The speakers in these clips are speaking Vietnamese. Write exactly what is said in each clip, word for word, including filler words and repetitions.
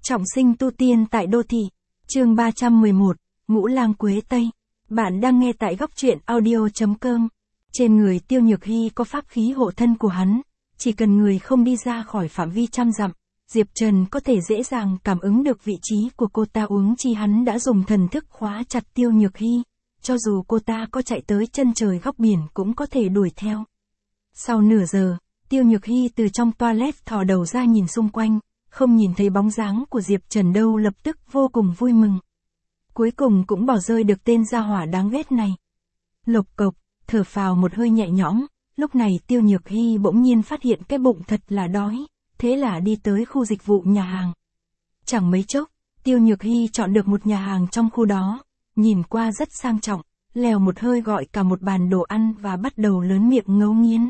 Trọng sinh tu tiên tại đô thị. Chương ba trăm mười một, Ngũ Lang Quế Tây. Bạn đang nghe tại góc truyện audio chấm com. Trên người Tiêu Nhược Hy có pháp khí hộ thân của hắn, chỉ cần người không đi ra khỏi phạm vi trăm dặm, Diệp Trần có thể dễ dàng cảm ứng được vị trí của cô ta, huống chi hắn đã dùng thần thức khóa chặt Tiêu Nhược Hy, cho dù cô ta có chạy tới chân trời góc biển cũng có thể đuổi theo. Sau nửa giờ, Tiêu Nhược Hy từ trong toilet thò đầu ra nhìn xung quanh, không nhìn thấy bóng dáng của Diệp Trần đâu, lập tức vô cùng vui mừng. Cuối cùng cũng bỏ rơi được tên gia hỏa đáng ghét này. Lộc cộc, thở phào một hơi nhẹ nhõm, lúc này Tiêu Nhược Hy bỗng nhiên phát hiện cái bụng thật là đói, thế là đi tới khu dịch vụ nhà hàng. Chẳng mấy chốc, Tiêu Nhược Hy chọn được một nhà hàng trong khu đó, nhìn qua rất sang trọng, lèo một hơi gọi cả một bàn đồ ăn và bắt đầu lớn miệng ngấu nghiến.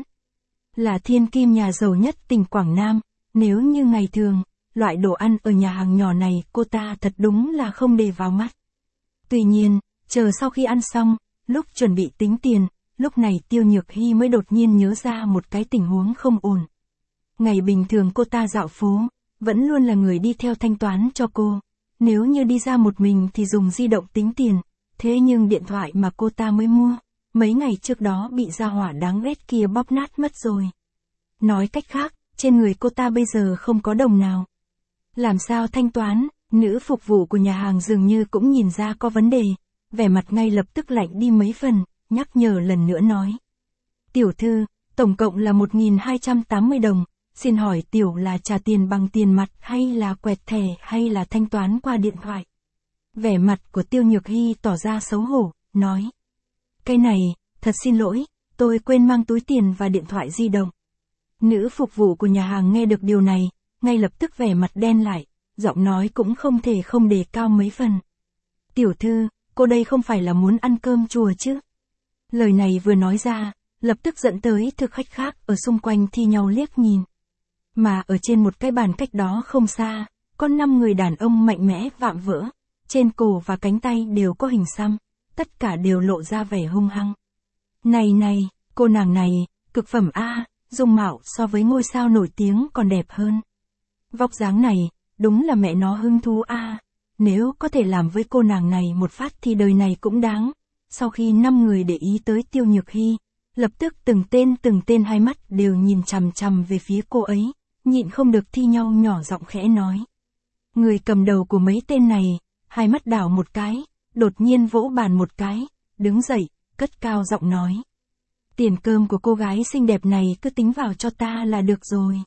Là thiên kim nhà giàu nhất tỉnh Quảng Nam, nếu như ngày thường, loại đồ ăn ở nhà hàng nhỏ này cô ta thật đúng là không để vào mắt. Tuy nhiên, chờ sau khi ăn xong, lúc chuẩn bị tính tiền, lúc này Tiêu Nhược Hy mới đột nhiên nhớ ra một cái tình huống không ổn. Ngày bình thường cô ta dạo phố, vẫn luôn là người đi theo thanh toán cho cô. Nếu như đi ra một mình thì dùng di động tính tiền, thế nhưng điện thoại mà cô ta mới mua, mấy ngày trước đó bị gia hỏa đáng ghét kia bóp nát mất rồi. Nói cách khác, trên người cô ta bây giờ không có đồng nào. Làm sao thanh toán? Nữ phục vụ của nhà hàng dường như cũng nhìn ra có vấn đề, vẻ mặt ngay lập tức lạnh đi mấy phần, nhắc nhở lần nữa nói. Tiểu thư, tổng cộng là một nghìn hai trăm tám mươi đồng, xin hỏi tiểu là trả tiền bằng tiền mặt hay là quẹt thẻ hay là thanh toán qua điện thoại? Vẻ mặt của Tiêu Nhược Hy tỏ ra xấu hổ, nói. Cái này, thật xin lỗi, tôi quên mang túi tiền và điện thoại di động. Nữ phục vụ của nhà hàng nghe được điều này, ngay lập tức vẻ mặt đen lại, giọng nói cũng không thể không đề cao mấy phần. Tiểu thư, cô đây không phải là muốn ăn cơm chùa chứ? Lời này vừa nói ra, lập tức dẫn tới thực khách khác ở xung quanh thi nhau liếc nhìn. Mà ở trên một cái bàn cách đó không xa, có năm người đàn ông mạnh mẽ vạm vỡ, trên cổ và cánh tay đều có hình xăm, tất cả đều lộ ra vẻ hung hăng. Này này, cô nàng này, cực phẩm a, dung mạo so với ngôi sao nổi tiếng còn đẹp hơn. Vóc dáng này, đúng là mẹ nó hứng thú a, nếu có thể làm với cô nàng này một phát thì đời này cũng đáng. Sau khi năm người để ý tới Tiêu Nhược Hy, lập tức từng tên từng tên hai mắt đều nhìn chằm chằm về phía cô ấy, nhịn không được thi nhau nhỏ giọng khẽ nói. Người cầm đầu của mấy tên này, hai mắt đảo một cái, đột nhiên vỗ bàn một cái, đứng dậy, cất cao giọng nói. Tiền cơm của cô gái xinh đẹp này cứ tính vào cho ta là được rồi.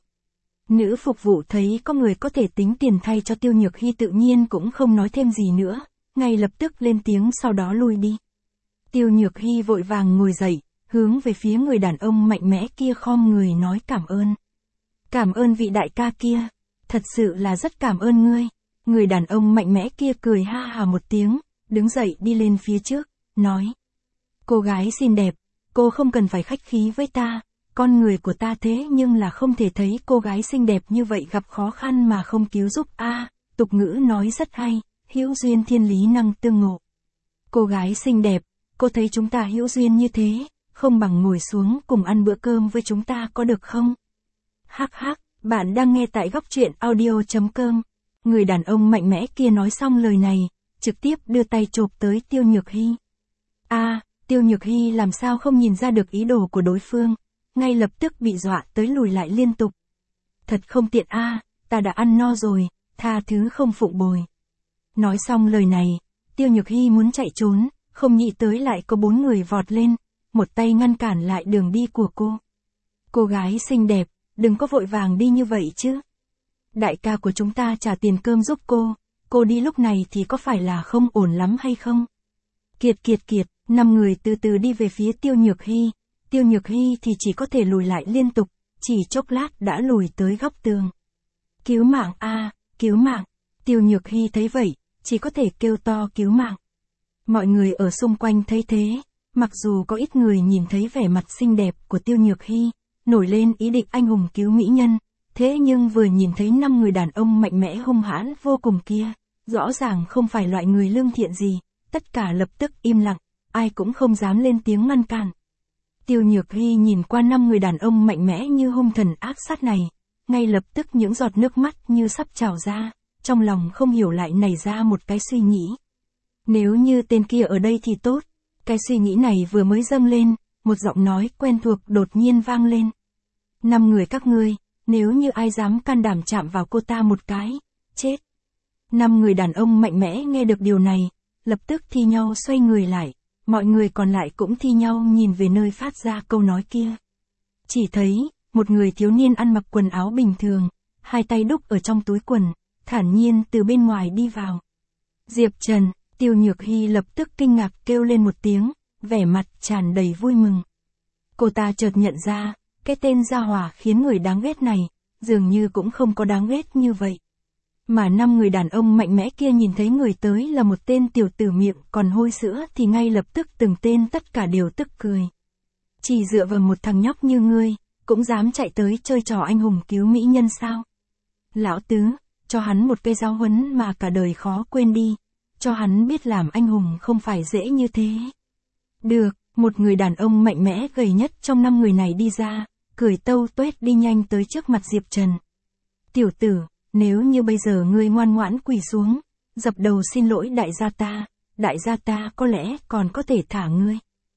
Nữ phục vụ thấy có người có thể tính tiền thay cho Tiêu Nhược Hy tự nhiên cũng không nói thêm gì nữa, ngay lập tức lên tiếng sau đó lui đi. Tiêu Nhược Hy vội vàng ngồi dậy, hướng về phía người đàn ông mạnh mẽ kia khom người nói cảm ơn. Cảm ơn vị đại ca kia, thật sự là rất cảm ơn ngươi. Người đàn ông mạnh mẽ kia cười ha hà một tiếng, đứng dậy đi lên phía trước, nói. Cô gái xinh đẹp, cô không cần phải khách khí với ta, con người của ta thế nhưng là không thể thấy cô gái xinh đẹp như vậy gặp khó khăn mà không cứu giúp a. À, tục ngữ nói rất hay, hữu duyên thiên lý năng tương ngộ. Cô gái xinh đẹp, cô thấy chúng ta hữu duyên như thế, không bằng ngồi xuống cùng ăn bữa cơm với chúng ta có được không? Hắc hắc, bạn đang nghe tại góc truyện audio chấm com. Người đàn ông mạnh mẽ kia nói xong lời này, trực tiếp đưa tay chộp tới Tiêu Nhược Hy. A, à, Tiêu Nhược Hy làm sao không nhìn ra được ý đồ của đối phương, ngay lập tức bị dọa tới lùi lại liên tục. Thật không tiện a, à, ta đã ăn no rồi, tha thứ không phụng bồi. Nói xong lời này, Tiêu Nhược Hy muốn chạy trốn, không nghĩ tới lại có bốn người vọt lên, một tay ngăn cản lại đường đi của cô. Cô gái xinh đẹp, đừng có vội vàng đi như vậy chứ. Đại ca của chúng ta trả tiền cơm giúp cô, cô đi lúc này thì có phải là không ổn lắm hay không? Kiệt kiệt kiệt, năm người từ từ đi về phía Tiêu Nhược Hy, Tiêu Nhược Hy thì chỉ có thể lùi lại liên tục, chỉ chốc lát đã lùi tới góc tường. Cứu mạng a, à, cứu mạng. Tiêu Nhược Hy thấy vậy, chỉ có thể kêu to cứu mạng. Mọi người ở xung quanh thấy thế, mặc dù có ít người nhìn thấy vẻ mặt xinh đẹp của Tiêu Nhược Hy, nổi lên ý định anh hùng cứu mỹ nhân, thế nhưng vừa nhìn thấy năm người đàn ông mạnh mẽ hung hãn vô cùng kia, rõ ràng không phải loại người lương thiện gì, tất cả lập tức im lặng, ai cũng không dám lên tiếng ngăn cản. Tiêu Nhược Hy nhìn qua năm người đàn ông mạnh mẽ như hung thần ác sát này, ngay lập tức những giọt nước mắt như sắp trào ra, trong lòng không hiểu lại nảy ra một cái suy nghĩ. Nếu như tên kia ở đây thì tốt. Cái suy nghĩ này vừa mới dâng lên, một giọng nói quen thuộc đột nhiên vang lên. Năm người các ngươi, nếu như ai dám can đảm chạm vào cô ta một cái, chết. Năm người đàn ông mạnh mẽ nghe được điều này, lập tức thi nhau xoay người lại, mọi người còn lại cũng thi nhau nhìn về nơi phát ra câu nói kia. Chỉ thấy, một người thiếu niên ăn mặc quần áo bình thường, hai tay đúc ở trong túi quần, thản nhiên từ bên ngoài đi vào. Diệp Trần, Tiêu Nhược Hy lập tức kinh ngạc kêu lên một tiếng, vẻ mặt tràn đầy vui mừng. Cô ta chợt nhận ra, cái tên gia hỏa khiến người đáng ghét này, dường như cũng không có đáng ghét như vậy. Mà năm người đàn ông mạnh mẽ kia nhìn thấy người tới là một tên tiểu tử miệng còn hôi sữa thì ngay lập tức từng tên tất cả đều tức cười. Chỉ dựa vào một thằng nhóc như ngươi, cũng dám chạy tới chơi trò anh hùng cứu mỹ nhân sao? Lão tứ, cho hắn một cây giáo huấn mà cả đời khó quên đi, cho hắn biết làm anh hùng không phải dễ như thế. Được, một người đàn ông mạnh mẽ gầy nhất trong năm người này đi ra, cười tâu tuét đi nhanh tới trước mặt Diệp Trần. Tiểu tử, nếu như bây giờ ngươi ngoan ngoãn quỳ xuống, dập đầu xin lỗi đại gia ta, đại gia ta có lẽ còn có thể thả ngươi.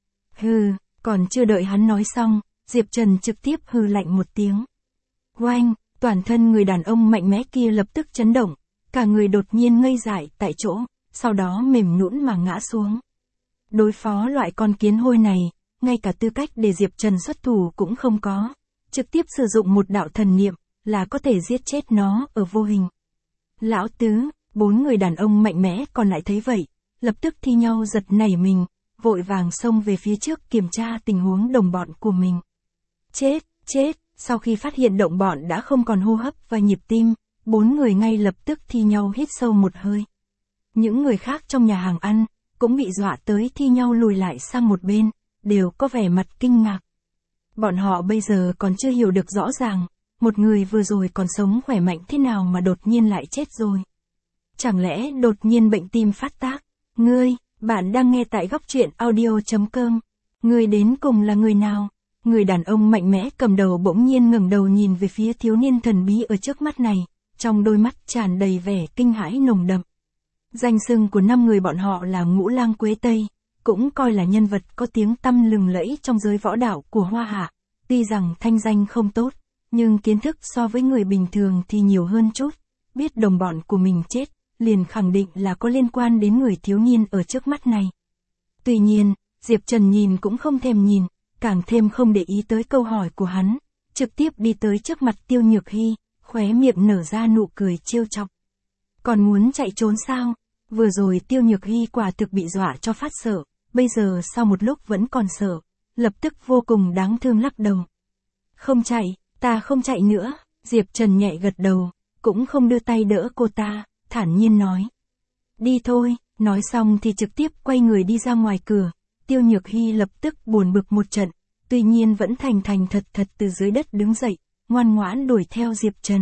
Hừ, còn chưa đợi hắn nói xong, Diệp Trần trực tiếp hừ lạnh một tiếng. Oanh, toàn thân người đàn ông mạnh mẽ kia lập tức chấn động, cả người đột nhiên ngây dại tại chỗ, sau đó mềm nhũn mà ngã xuống. Đối phó loại con kiến hôi này, ngay cả tư cách để Diệp Trần xuất thủ cũng không có, trực tiếp sử dụng một đạo thần niệm, là có thể giết chết nó ở vô hình. Lão tứ, bốn người đàn ông mạnh mẽ còn lại thấy vậy, lập tức thi nhau giật nảy mình, vội vàng xông về phía trước kiểm tra tình huống đồng bọn của mình. Chết, chết, sau khi phát hiện đồng bọn đã không còn hô hấp và nhịp tim, bốn người ngay lập tức thi nhau hít sâu một hơi. Những người khác trong nhà hàng ăn, cũng bị dọa tới thi nhau lùi lại sang một bên, đều có vẻ mặt kinh ngạc. Bọn họ bây giờ còn chưa hiểu được rõ ràng, một người vừa rồi còn sống khỏe mạnh thế nào mà đột nhiên lại chết rồi. Chẳng lẽ đột nhiên bệnh tim phát tác? Ngươi, bạn đang nghe tại góc truyện audio chấm com. Ngươi đến cùng là người nào? Người đàn ông mạnh mẽ cầm đầu bỗng nhiên ngẩng đầu nhìn về phía thiếu niên thần bí ở trước mắt này, trong đôi mắt tràn đầy vẻ kinh hãi nồng đậm. Danh xưng của năm người bọn họ là Ngũ Lang Quế Tây, cũng coi là nhân vật có tiếng tăm lừng lẫy trong giới võ đạo của Hoa Hạ. Tuy rằng thanh danh không tốt, nhưng kiến thức so với người bình thường thì nhiều hơn chút. Biết đồng bọn của mình chết, liền khẳng định là có liên quan đến người thiếu niên ở trước mắt này. Tuy nhiên, Diệp Trần nhìn cũng không thèm nhìn, càng thêm không để ý tới câu hỏi của hắn, trực tiếp đi tới trước mặt Tiêu Nhược Hy, khóe miệng nở ra nụ cười trêu chọc. Còn muốn chạy trốn sao? Vừa rồi Tiêu Nhược Hy quả thực bị dọa cho phát sợ, bây giờ sau một lúc vẫn còn sợ, lập tức vô cùng đáng thương lắc đầu. Không chạy, ta không chạy nữa, Diệp Trần nhẹ gật đầu, cũng không đưa tay đỡ cô ta, thản nhiên nói. Đi thôi, nói xong thì trực tiếp quay người đi ra ngoài cửa, Tiêu Nhược Hy lập tức buồn bực một trận, tuy nhiên vẫn thành thành thật thật từ dưới đất đứng dậy, ngoan ngoãn đuổi theo Diệp Trần.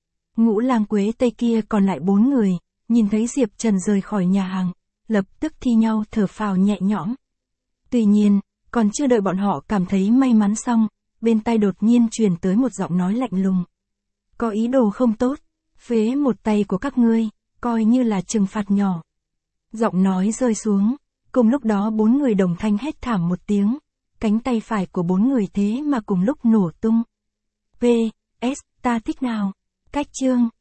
Ngũ Lang Quế Tây kia còn lại bốn người, nhìn thấy Diệp Trần rời khỏi nhà hàng, lập tức thi nhau thở phào nhẹ nhõm. Tuy nhiên, còn chưa đợi bọn họ cảm thấy may mắn xong, bên tai đột nhiên truyền tới một giọng nói lạnh lùng. Có ý đồ không tốt, phế một tay của các ngươi, coi như là trừng phạt nhỏ. Giọng nói rơi xuống, cùng lúc đó bốn người đồng thanh hét thảm một tiếng, cánh tay phải của bốn người thế mà cùng lúc nổ tung. P. S. Ta thích nào? Cách chương.